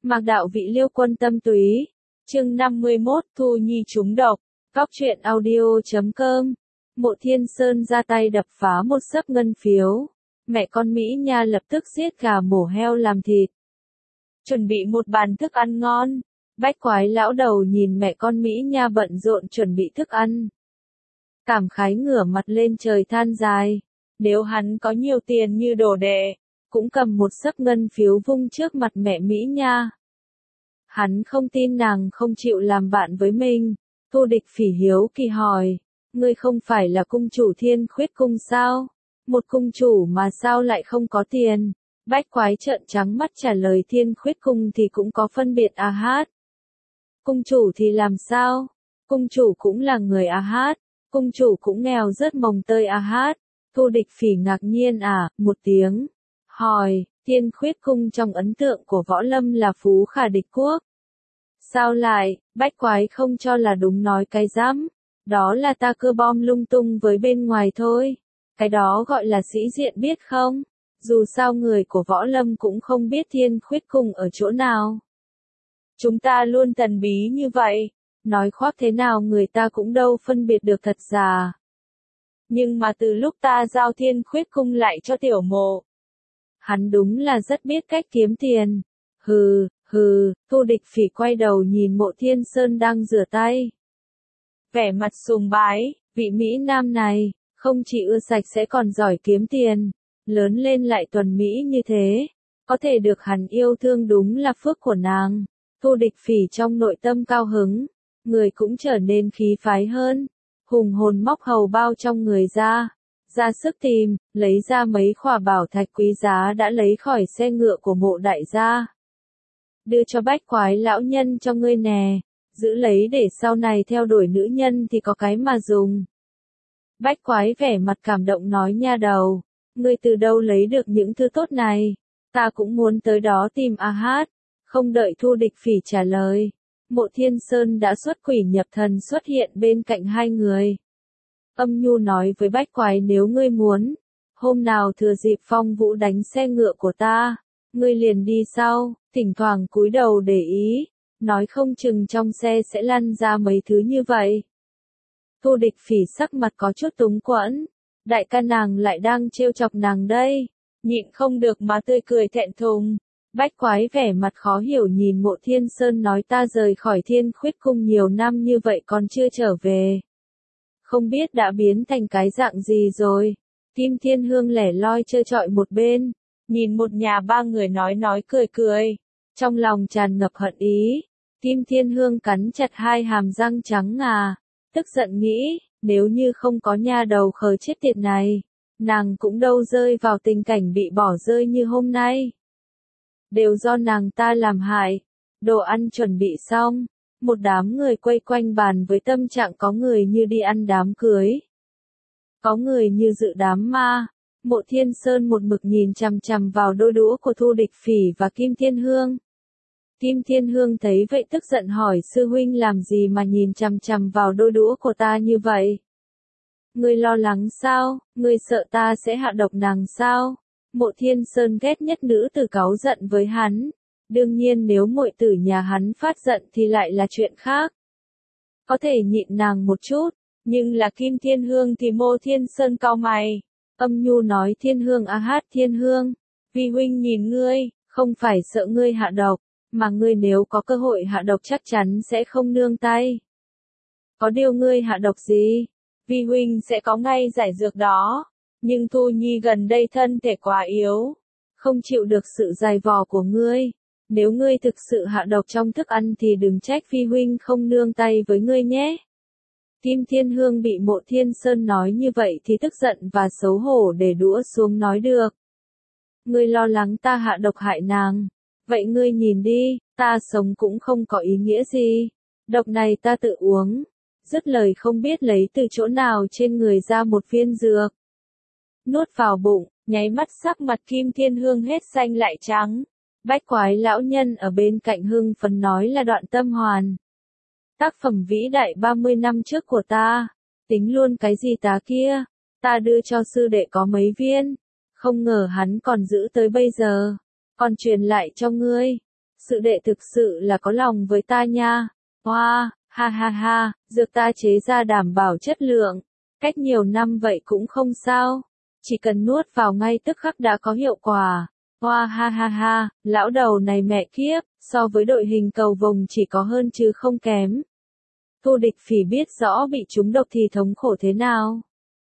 Mạc đạo vị Liêu Quân tâm túy. Chương 51 Thu Nhi trúng độc. Góc truyện audio.com. Mộ Thiên Sơn ra tay đập phá một xấp ngân phiếu. Mẹ con Mỹ Nha lập tức giết gà mổ heo làm thịt. Chuẩn bị một bàn thức ăn ngon. Bách Quái lão đầu nhìn mẹ con Mỹ Nha bận rộn chuẩn bị thức ăn. Cảm khái ngửa mặt lên trời than dài. Nếu hắn có nhiều tiền như đồ đệ, cũng cầm một xấp ngân phiếu vung trước mặt mẹ Mỹ Nha. Hắn không tin nàng không chịu làm bạn với mình. Thu Địch Phỉ hiếu kỳ hỏi, ngươi không phải là cung chủ Thiên Khuyết cung sao? Một cung chủ mà sao lại không có tiền? Bách Quái trợn trắng mắt trả lời Thiên Khuyết cung thì cũng có phân biệt a hát. Cung chủ thì làm sao? Cung chủ cũng là người a hát, cung chủ cũng nghèo rất mồng tơi a hát. Thu Địch Phỉ ngạc nhiên một tiếng. Hỏi, Thiên Khuyết cung trong ấn tượng của võ lâm là phú khả địch quốc. Sao lại, Bách Quái không cho là đúng nói cái rắm. Đó là ta cơ bom lung tung với bên ngoài thôi. Cái đó gọi là sĩ diện biết không? Dù sao người của võ lâm cũng không biết Thiên Khuyết cung ở chỗ nào. Chúng ta luôn thần bí như vậy. Nói khoác thế nào người ta cũng đâu phân biệt được thật giả. Nhưng mà từ lúc ta giao Thiên Khuyết cung lại cho tiểu mộ, hắn đúng là rất biết cách kiếm tiền. Hừ, Thu Địch Phỉ quay đầu nhìn Mộ Thiên Sơn đang rửa tay. Vẻ mặt sùng bái, vị Mỹ Nam này, không chỉ ưa sạch sẽ còn giỏi kiếm tiền, lớn lên lại tuần Mỹ như thế. Có thể được hắn yêu thương đúng là phước của nàng. Thu Địch Phỉ trong nội tâm cao hứng, người cũng trở nên khí phái hơn. Hùng hồn móc hầu bao trong người ra sức tìm, lấy ra mấy khỏa bảo thạch quý giá đã lấy khỏi xe ngựa của Mộ đại gia. Đưa cho Bách Quái lão nhân cho ngươi nè, giữ lấy để sau này theo đuổi nữ nhân thì có cái mà dùng. Bách Quái vẻ mặt cảm động nói nha đầu, ngươi từ đâu lấy được những thứ tốt này, ta cũng muốn tới đó tìm a hát. Không đợi Thu Địch Phỉ trả lời, Mộ Thiên Sơn đã xuất quỷ nhập thần xuất hiện bên cạnh hai người. Âm nhu nói với Bách Quái nếu ngươi muốn, hôm nào thừa dịp Phong Vũ đánh xe ngựa của ta, ngươi liền đi sau, thỉnh thoảng cúi đầu để ý, nói không chừng trong xe sẽ lăn ra mấy thứ như vậy. Thu Địch Phỉ sắc mặt có chút túng quẫn, đại ca nàng lại đang trêu chọc nàng đây, nhịn không được mà tươi cười thẹn thùng. Bách Quái vẻ mặt khó hiểu nhìn Mộ Thiên Sơn nói ta rời khỏi Thiên Khuyết cung nhiều năm như vậy còn chưa trở về. Không biết đã biến thành cái dạng gì rồi. Kim Thiên Hương lẻ loi trơ trọi một bên, nhìn một nhà ba người nói cười, trong lòng tràn ngập hận ý. Kim Thiên Hương cắn chặt hai hàm răng trắng tức giận nghĩ, nếu như không có nha đầu khờ chết tiệt này, nàng cũng đâu rơi vào tình cảnh bị bỏ rơi như hôm nay. Đều do nàng ta làm hại. Đồ ăn chuẩn bị xong, một đám người quay quanh bàn với tâm trạng có người như đi ăn đám cưới, có người như dự đám ma. Mộ Thiên Sơn một mực nhìn chằm chằm vào đôi đũa của Thu Địch Phỉ và Kim Thiên Hương. Kim Thiên Hương thấy vậy tức giận hỏi sư huynh làm gì mà nhìn chằm chằm vào đôi đũa của ta như vậy? Ngươi lo lắng sao? Ngươi sợ ta sẽ hạ độc nàng sao? Mộ Thiên Sơn ghét nhất nữ tử cáu giận với hắn. Đương nhiên nếu muội tử nhà hắn phát giận thì lại là chuyện khác. Có thể nhịn nàng một chút, nhưng là Kim Thiên Hương thì Mộ Thiên Sơn cau mày. Âm nhu nói Thiên Hương a hát Thiên Hương, vi huynh nhìn ngươi, không phải sợ ngươi hạ độc, mà ngươi nếu có cơ hội hạ độc chắc chắn sẽ không nương tay. Có điều ngươi hạ độc gì? Vi huynh sẽ có ngay giải dược đó. Nhưng Thu Nhi gần đây thân thể quá yếu, không chịu được sự dày vò của ngươi. Nếu ngươi thực sự hạ độc trong thức ăn thì đừng trách phi huynh không nương tay với ngươi nhé. Kim Thiên Hương bị Mộ Thiên Sơn nói như vậy thì tức giận và xấu hổ để đũa xuống nói được. Ngươi lo lắng ta hạ độc hại nàng. Vậy ngươi nhìn đi, ta sống cũng không có ý nghĩa gì. Độc này ta tự uống. Dứt lời không biết lấy từ chỗ nào trên người ra một viên dược. Nuốt vào bụng, nháy mắt sắc mặt Kim Thiên Hương hết xanh lại trắng. Bách Quái lão nhân ở bên cạnh hưng phấn nói là Đoạn Tâm Hoàn. Tác phẩm vĩ đại 30 năm trước của ta. Tính luôn cái gì tá kia. Ta đưa cho sư đệ có mấy viên. Không ngờ hắn còn giữ tới bây giờ. Còn truyền lại cho ngươi. Sư đệ thực sự là có lòng với ta nha. Hoa, ha ha ha, dược ta chế ra đảm bảo chất lượng. Cách nhiều năm vậy cũng không sao. Chỉ cần nuốt vào ngay tức khắc đã có hiệu quả. Hoa ha ha ha, lão đầu này mẹ kiếp, so với đội hình cầu vồng chỉ có hơn chứ không kém. Thu Địch Phỉ biết rõ bị trúng độc thì thống khổ thế nào.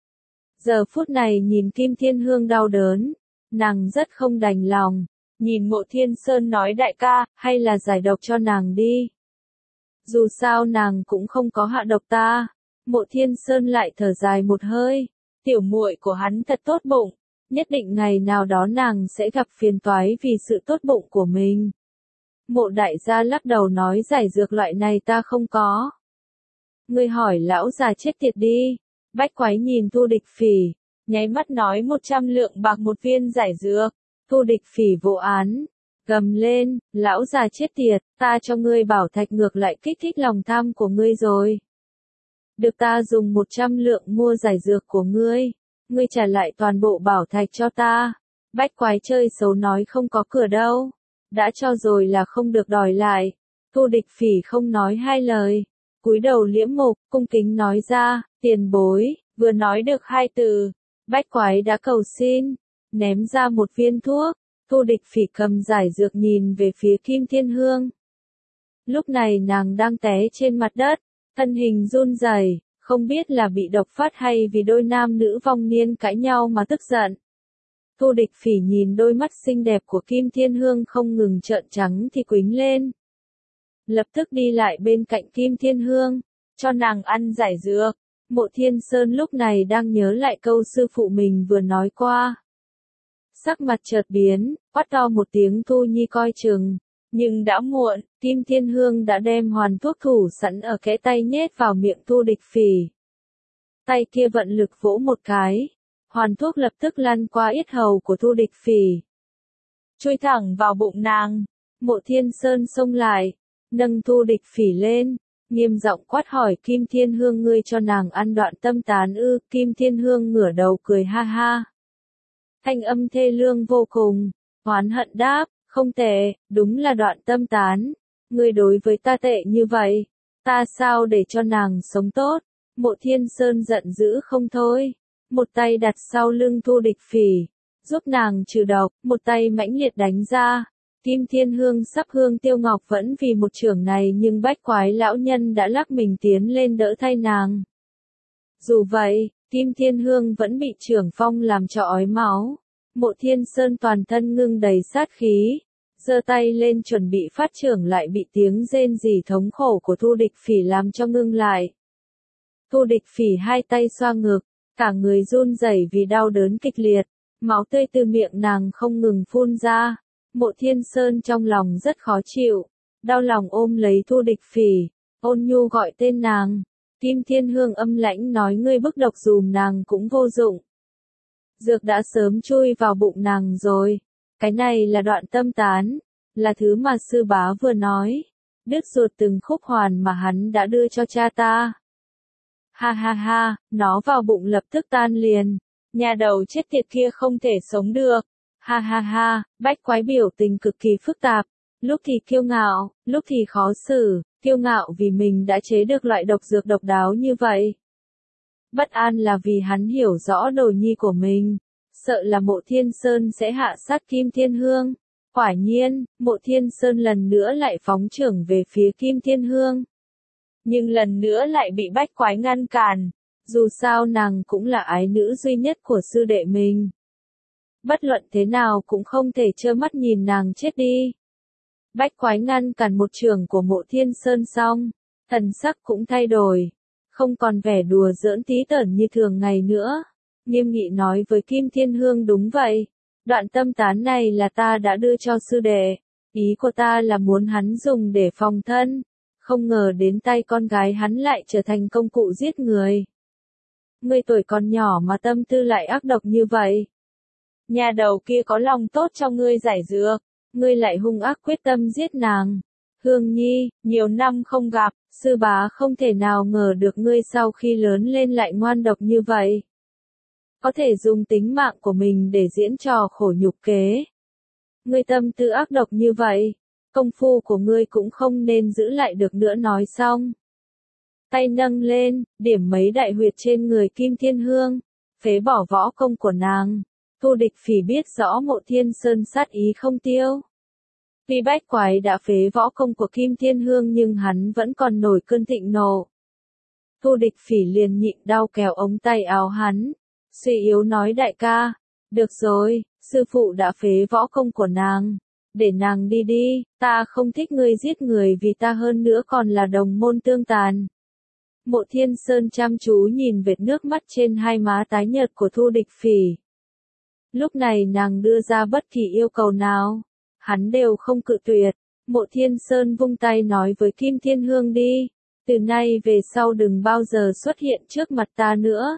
Giờ phút này nhìn Kim Thiên Hương đau đớn, nàng rất không đành lòng. Nhìn Mộ Thiên Sơn nói đại ca, hay là giải độc cho nàng đi. Dù sao nàng cũng không có hạ độc ta. Mộ Thiên Sơn lại thở dài một hơi. Tiểu muội của hắn thật tốt bụng. Nhất định ngày nào đó nàng sẽ gặp phiền toái vì sự tốt bụng của mình. Mộ đại gia lắc đầu nói giải dược loại này ta không có. Ngươi hỏi lão già chết tiệt đi. Bách Quái nhìn Thu Địch Phỉ, nháy mắt nói 100 lượng bạc một viên giải dược. Thu Địch Phỉ vô án, gầm lên, lão già chết tiệt, ta cho ngươi bảo thạch ngược lại kích thích lòng tham của ngươi rồi. Được ta dùng 100 lượng mua giải dược của ngươi trả lại toàn bộ bảo thạch cho ta. Bách Quái chơi xấu nói không có cửa đâu, đã cho rồi là không được đòi lại. Thu Địch Phỉ không nói hai lời, cúi đầu liễm mục, cung kính nói ra, tiền bối, vừa nói được hai từ, Bách Quái đã cầu xin, ném ra một viên thuốc. Thu Địch Phỉ cầm giải dược nhìn về phía Kim Thiên Hương. Lúc này nàng đang té trên mặt đất, thân hình run rẩy, không biết là bị độc phát hay vì đôi nam nữ vong niên cãi nhau mà tức giận. Thu Địch Phỉ nhìn đôi mắt xinh đẹp của Kim Thiên Hương không ngừng trợn trắng thì quýnh lên. Lập tức đi lại bên cạnh Kim Thiên Hương, cho nàng ăn giải dược. Mộ Thiên Sơn lúc này đang nhớ lại câu sư phụ mình vừa nói qua. Sắc mặt chợt biến, quát to một tiếng Thu Nhi coi chừng. Nhưng đã muộn, Kim Thiên Hương đã đem hoàn thuốc thủ sẵn ở kẽ tay nhét vào miệng Thu Địch Phỉ. Tay kia vận lực vỗ một cái, hoàn thuốc lập tức lăn qua yết hầu của Thu Địch Phỉ. Chui thẳng vào bụng nàng. Mộ Thiên Sơn xông lại, nâng Thu Địch Phỉ lên, nghiêm giọng quát hỏi Kim Thiên Hương ngươi cho nàng ăn đoạn tâm tán ư. Kim Thiên Hương ngửa đầu cười ha ha. Thanh âm thê lương vô cùng, oán hận đáp, không tệ, đúng là đoạn tâm tán. Ngươi đối với ta tệ như vậy, ta sao để cho nàng sống tốt. Mộ Thiên Sơn giận dữ không thôi, một tay đặt sau lưng Thu Địch Phỉ, giúp nàng trừ độc, một tay mãnh liệt đánh ra. Kim Thiên Hương sắp hương tiêu ngọc vẫn vì một chưởng này nhưng Bách Quái lão nhân đã lắc mình tiến lên đỡ thay nàng. Dù vậy, Kim Thiên Hương vẫn bị chưởng phong làm cho ói máu. Mộ Thiên Sơn toàn thân ngưng đầy sát khí, giơ tay lên chuẩn bị phát chưởng lại bị tiếng rên rỉ thống khổ của Thu Địch Phỉ làm cho ngưng lại. Thu Địch Phỉ hai tay xoa ngực, cả người run rẩy vì đau đớn kịch liệt, máu tươi từ miệng nàng không ngừng phun ra. Mộ Thiên Sơn trong lòng rất khó chịu, đau lòng ôm lấy Thu Địch Phỉ, ôn nhu gọi tên nàng. Kim Thiên Hương âm lãnh nói ngươi bức độc dùm nàng cũng vô dụng. Dược đã sớm chui vào bụng nàng rồi. Cái này là đoạn tâm tán, là thứ mà sư bá vừa nói. Đứt ruột từng khúc hoàn mà hắn đã đưa cho cha ta. Ha ha ha, nó vào bụng lập tức tan liền. Nhà đầu chết tiệt kia không thể sống được. Ha ha ha, Bách Quái biểu tình cực kỳ phức tạp. Lúc thì kiêu ngạo, lúc thì khó xử. Kiêu ngạo vì mình đã chế được loại độc dược độc đáo như vậy. Bất an là vì hắn hiểu rõ đồ nhi của mình, sợ là Mộ Thiên Sơn sẽ hạ sát Kim Thiên Hương. Quả nhiên, Mộ Thiên Sơn lần nữa lại phóng chưởng về phía Kim Thiên Hương. Nhưng lần nữa lại bị Bách Quái ngăn cản, dù sao nàng cũng là ái nữ duy nhất của sư đệ mình. Bất luận thế nào cũng không thể trơ mắt nhìn nàng chết đi. Bách Quái ngăn cản một chưởng của Mộ Thiên Sơn xong, thần sắc cũng thay đổi. Không còn vẻ đùa giỡn tí tởn như thường ngày nữa. Nghiêm nghị nói với Kim Thiên Hương đúng vậy. Đoạn tâm tán này là ta đã đưa cho sư đệ. Ý của ta là muốn hắn dùng để phòng thân. Không ngờ đến tay con gái hắn lại trở thành công cụ giết người. Ngươi tuổi còn nhỏ mà tâm tư lại ác độc như vậy. Nhà đầu kia có lòng tốt cho ngươi giải dược. Ngươi lại hung ác quyết tâm giết nàng. Hương Nhi, nhiều năm không gặp, sư bá không thể nào ngờ được ngươi sau khi lớn lên lại ngoan độc như vậy. Có thể dùng tính mạng của mình để diễn trò khổ nhục kế. Ngươi tâm tư ác độc như vậy, công phu của ngươi cũng không nên giữ lại được nữa. Nói xong, tay nâng lên, điểm mấy đại huyệt trên người Kim Thiên Hương, phế bỏ võ công của nàng. Thu Địch Phỉ biết rõ Mộ Thiên Sơn sát ý không tiêu. Tuy bách quái đã phế võ công của Kim Thiên Hương nhưng hắn vẫn còn nổi cơn thịnh nộ. Thu Địch Phỉ liền nhịn đau kéo ống tay áo hắn, suy yếu nói đại ca, được rồi, sư phụ đã phế võ công của nàng, để nàng đi đi, ta không thích ngươi giết người vì ta hơn nữa còn là đồng môn tương tàn. Mộ Thiên Sơn chăm chú nhìn vệt nước mắt trên hai má tái nhợt của Thu Địch Phỉ. Lúc này nàng đưa ra bất kỳ yêu cầu nào, hắn đều không cự tuyệt. Mộ Thiên Sơn vung tay nói với Kim Thiên Hương đi, từ nay về sau đừng bao giờ xuất hiện trước mặt ta nữa.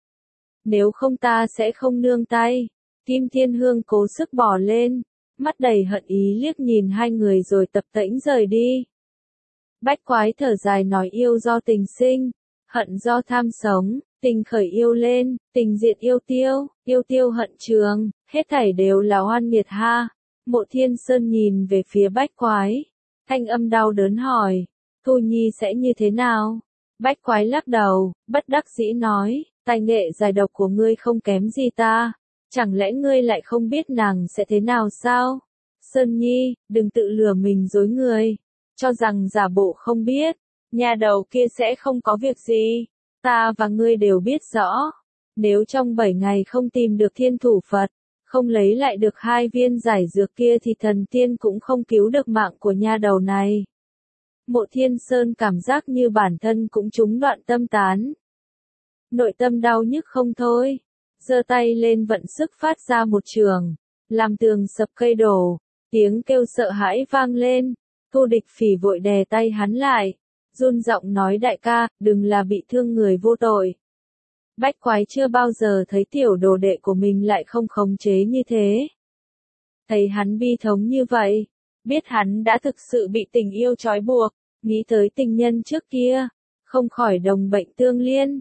Nếu không ta sẽ không nương tay. Kim Thiên Hương cố sức bỏ lên, mắt đầy hận ý liếc nhìn hai người rồi tập tễnh rời đi. Bách quái thở dài nói yêu do tình sinh, hận do tham sống, tình khởi yêu lên, tình diệt yêu tiêu hận trường, hết thảy đều là oan nghiệt ha. Mộ Thiên Sơn nhìn về phía bách quái, thanh âm đau đớn hỏi, Thu Nhi sẽ như thế nào? Bách quái lắc đầu, bất đắc dĩ nói, tài nghệ giải độc của ngươi không kém gì ta, chẳng lẽ ngươi lại không biết nàng sẽ thế nào sao? Sơn Nhi, đừng tự lừa mình dối người, cho rằng giả bộ không biết, nhà đầu kia sẽ không có việc gì, ta và ngươi đều biết rõ, nếu trong 7 ngày không tìm được Thiên Thủ Phật, không lấy lại được 2 viên giải dược kia thì thần tiên cũng không cứu được mạng của nha đầu này. Mộ Thiên Sơn cảm giác như bản thân cũng trúng đoạn tâm tán. Nội tâm đau nhức không thôi, giơ tay lên vận sức phát ra một trường, làm tường sập cây đổ, tiếng kêu sợ hãi vang lên. Thu Địch Phỉ vội đè tay hắn lại, run giọng nói đại ca, đừng là bị thương người vô tội. Bách quái chưa bao giờ thấy tiểu đồ đệ của mình lại không khống chế như thế. Thấy hắn bi thống như vậy, biết hắn đã thực sự bị tình yêu trói buộc, nghĩ tới tình nhân trước kia, không khỏi đồng bệnh tương liên.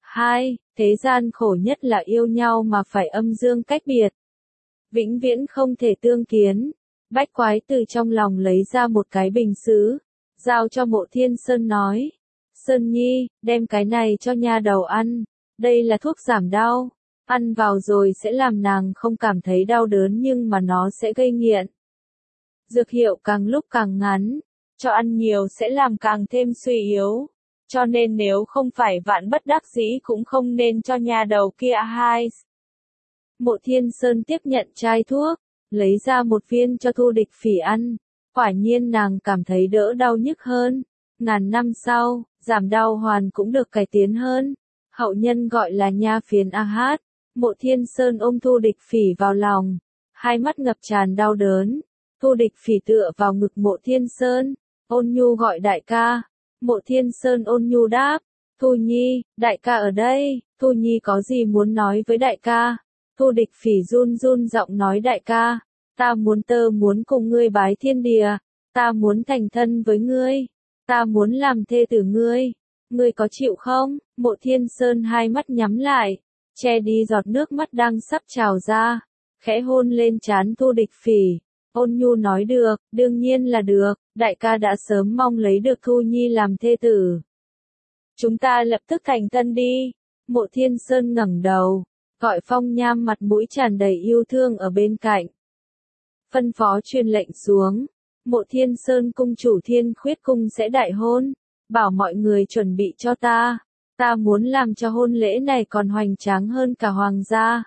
Thế gian khổ nhất là yêu nhau mà phải âm dương cách biệt. Vĩnh viễn không thể tương kiến. Bách quái từ trong lòng lấy ra một cái bình sứ, giao cho Mộ Thiên Sơn nói, Sơn Nhi, đem cái này cho nha đầu ăn, đây là thuốc giảm đau, ăn vào rồi sẽ làm nàng không cảm thấy đau đớn nhưng mà nó sẽ gây nghiện. Dược hiệu càng lúc càng ngắn, cho ăn nhiều sẽ làm càng thêm suy yếu, cho nên nếu không phải vạn bất đắc dĩ cũng không nên cho nha đầu kia hai. Mộ Thiên Sơn tiếp nhận chai thuốc, lấy ra một viên cho Thu Địch Phỉ ăn, quả nhiên nàng cảm thấy đỡ đau nhức hơn. Ngàn năm sau, giảm đau hoàn cũng được cải tiến hơn. Hậu nhân gọi là nha phiến a hát. Mộ Thiên Sơn ôm Thu Địch Phỉ vào lòng, hai mắt ngập tràn đau đớn. Thu Địch Phỉ tựa vào ngực Mộ Thiên Sơn, ôn nhu gọi đại ca. Mộ Thiên Sơn ôn nhu đáp, Thu Nhi, đại ca ở đây, Thu Nhi có gì muốn nói với đại ca? Thu Địch Phỉ run run giọng nói đại ca, ta muốn cùng ngươi bái thiên địa, ta muốn thành thân với ngươi, ta muốn làm thê tử ngươi có chịu không? Mộ Thiên Sơn hai mắt nhắm lại, che đi giọt nước mắt đang sắp trào ra, khẽ hôn lên trán Thu Địch Phỉ, ôn nhu nói được, đương nhiên là được, đại ca đã sớm mong lấy được Thu Nhi làm thê tử. Chúng ta lập tức thành thân đi. Mộ Thiên Sơn ngẩng đầu, gọi Phong Nham mặt mũi tràn đầy yêu thương ở bên cạnh. Phân phó truyền lệnh xuống, Mộ Thiên Sơn cung chủ Thiên Khuyết cung sẽ đại hôn, bảo mọi người chuẩn bị cho ta muốn làm cho hôn lễ này còn hoành tráng hơn cả hoàng gia.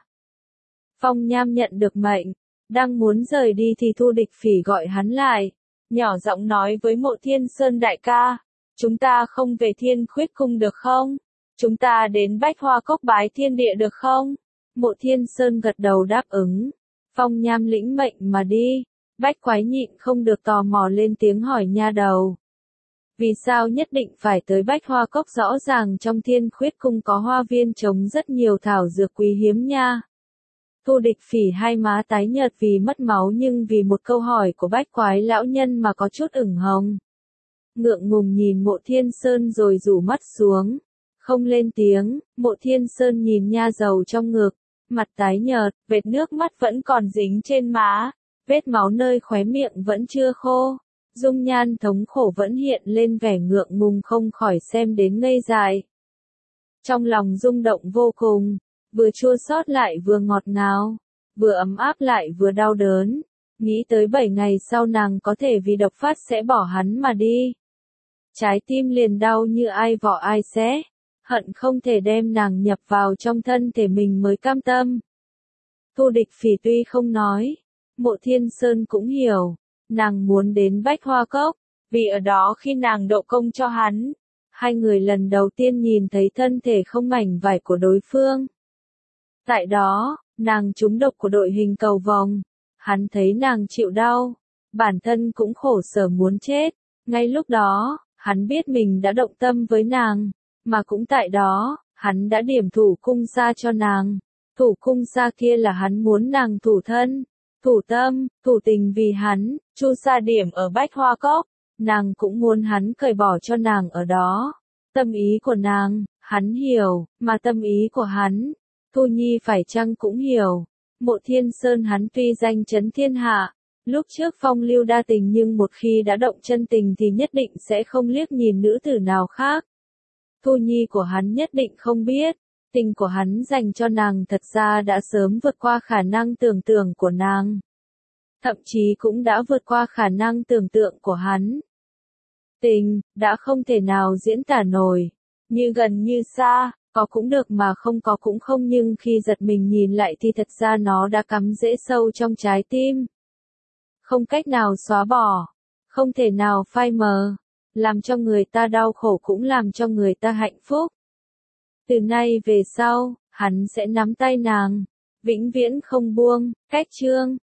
Phong Nham nhận được mệnh, đang muốn rời đi thì Thu Địch Phỉ gọi hắn lại, nhỏ giọng nói với Mộ Thiên Sơn đại ca, chúng ta không về Thiên Khuyết cung được không? Chúng ta đến Bách Hoa Cốc bái thiên địa được không? Mộ Thiên Sơn gật đầu đáp ứng. Phong Nham lĩnh mệnh mà đi. Bách quái nhịn không được tò mò lên tiếng hỏi nha đầu. Vì sao nhất định phải tới Bách Hoa Cốc? Rõ ràng trong Thiên Khuyết cung có hoa viên trồng rất nhiều thảo dược quý hiếm nha. Thu Địch Phỉ hai má tái nhợt vì mất máu nhưng vì một câu hỏi của bách quái lão nhân mà có chút ửng hồng. Ngượng ngùng nhìn Mộ Thiên Sơn rồi rủ mắt xuống, không lên tiếng. Mộ Thiên Sơn nhìn nha dầu trong ngực, mặt tái nhợt, vệt nước mắt vẫn còn dính trên má, vết máu nơi khóe miệng vẫn chưa khô. dung nhan thống khổ vẫn hiện lên vẻ ngượng ngùng không khỏi xem đến ngây dại. Trong lòng rung động vô cùng, vừa chua xót lại vừa ngọt ngào, vừa ấm áp lại vừa đau đớn, nghĩ tới 7 ngày sau nàng có thể vì độc phát sẽ bỏ hắn mà đi. Trái tim liền đau như ai vò ai xé, hận không thể đem nàng nhập vào trong thân thể mình mới cam tâm. Thu Địch Phỉ tuy không nói, Mộ Thiên Sơn cũng hiểu, nàng muốn đến Bách Hoa Cốc, vì ở đó khi nàng độ công cho hắn, hai người lần đầu tiên nhìn thấy thân thể không mảnh vải của đối phương. Tại đó, nàng trúng độc của đội hình cầu vồng, hắn thấy nàng chịu đau, bản thân cũng khổ sở muốn chết, ngay lúc đó, hắn biết mình đã động tâm với nàng, mà cũng tại đó, hắn đã điểm thủ cung xa cho nàng. Thủ cung xa kia là hắn muốn nàng thủ thân, thủ tâm, thủ tình vì hắn, chu sa điểm ở Bách Hoa Cốc, nàng cũng muốn hắn cởi bỏ cho nàng ở đó. Tâm ý của nàng, hắn hiểu, mà tâm ý của hắn, Thu Nhi phải chăng cũng hiểu. Mộ Thiên Sơn hắn tuy danh chấn thiên hạ, lúc trước phong lưu đa tình nhưng một khi đã động chân tình thì nhất định sẽ không liếc nhìn nữ tử nào khác. Thu Nhi của hắn nhất định không biết, tình của hắn dành cho nàng thật ra đã sớm vượt qua khả năng tưởng tượng của nàng. Thậm chí cũng đã vượt qua khả năng tưởng tượng của hắn. Tình, đã không thể nào diễn tả nổi, như gần như xa, có cũng được mà không có cũng không, nhưng khi giật mình nhìn lại thì thật ra nó đã cắm rễ sâu trong trái tim. Không cách nào xóa bỏ, không thể nào phai mờ, làm cho người ta đau khổ cũng làm cho người ta hạnh phúc. Từ nay về sau, hắn sẽ nắm tay nàng, vĩnh viễn không buông. Cách chương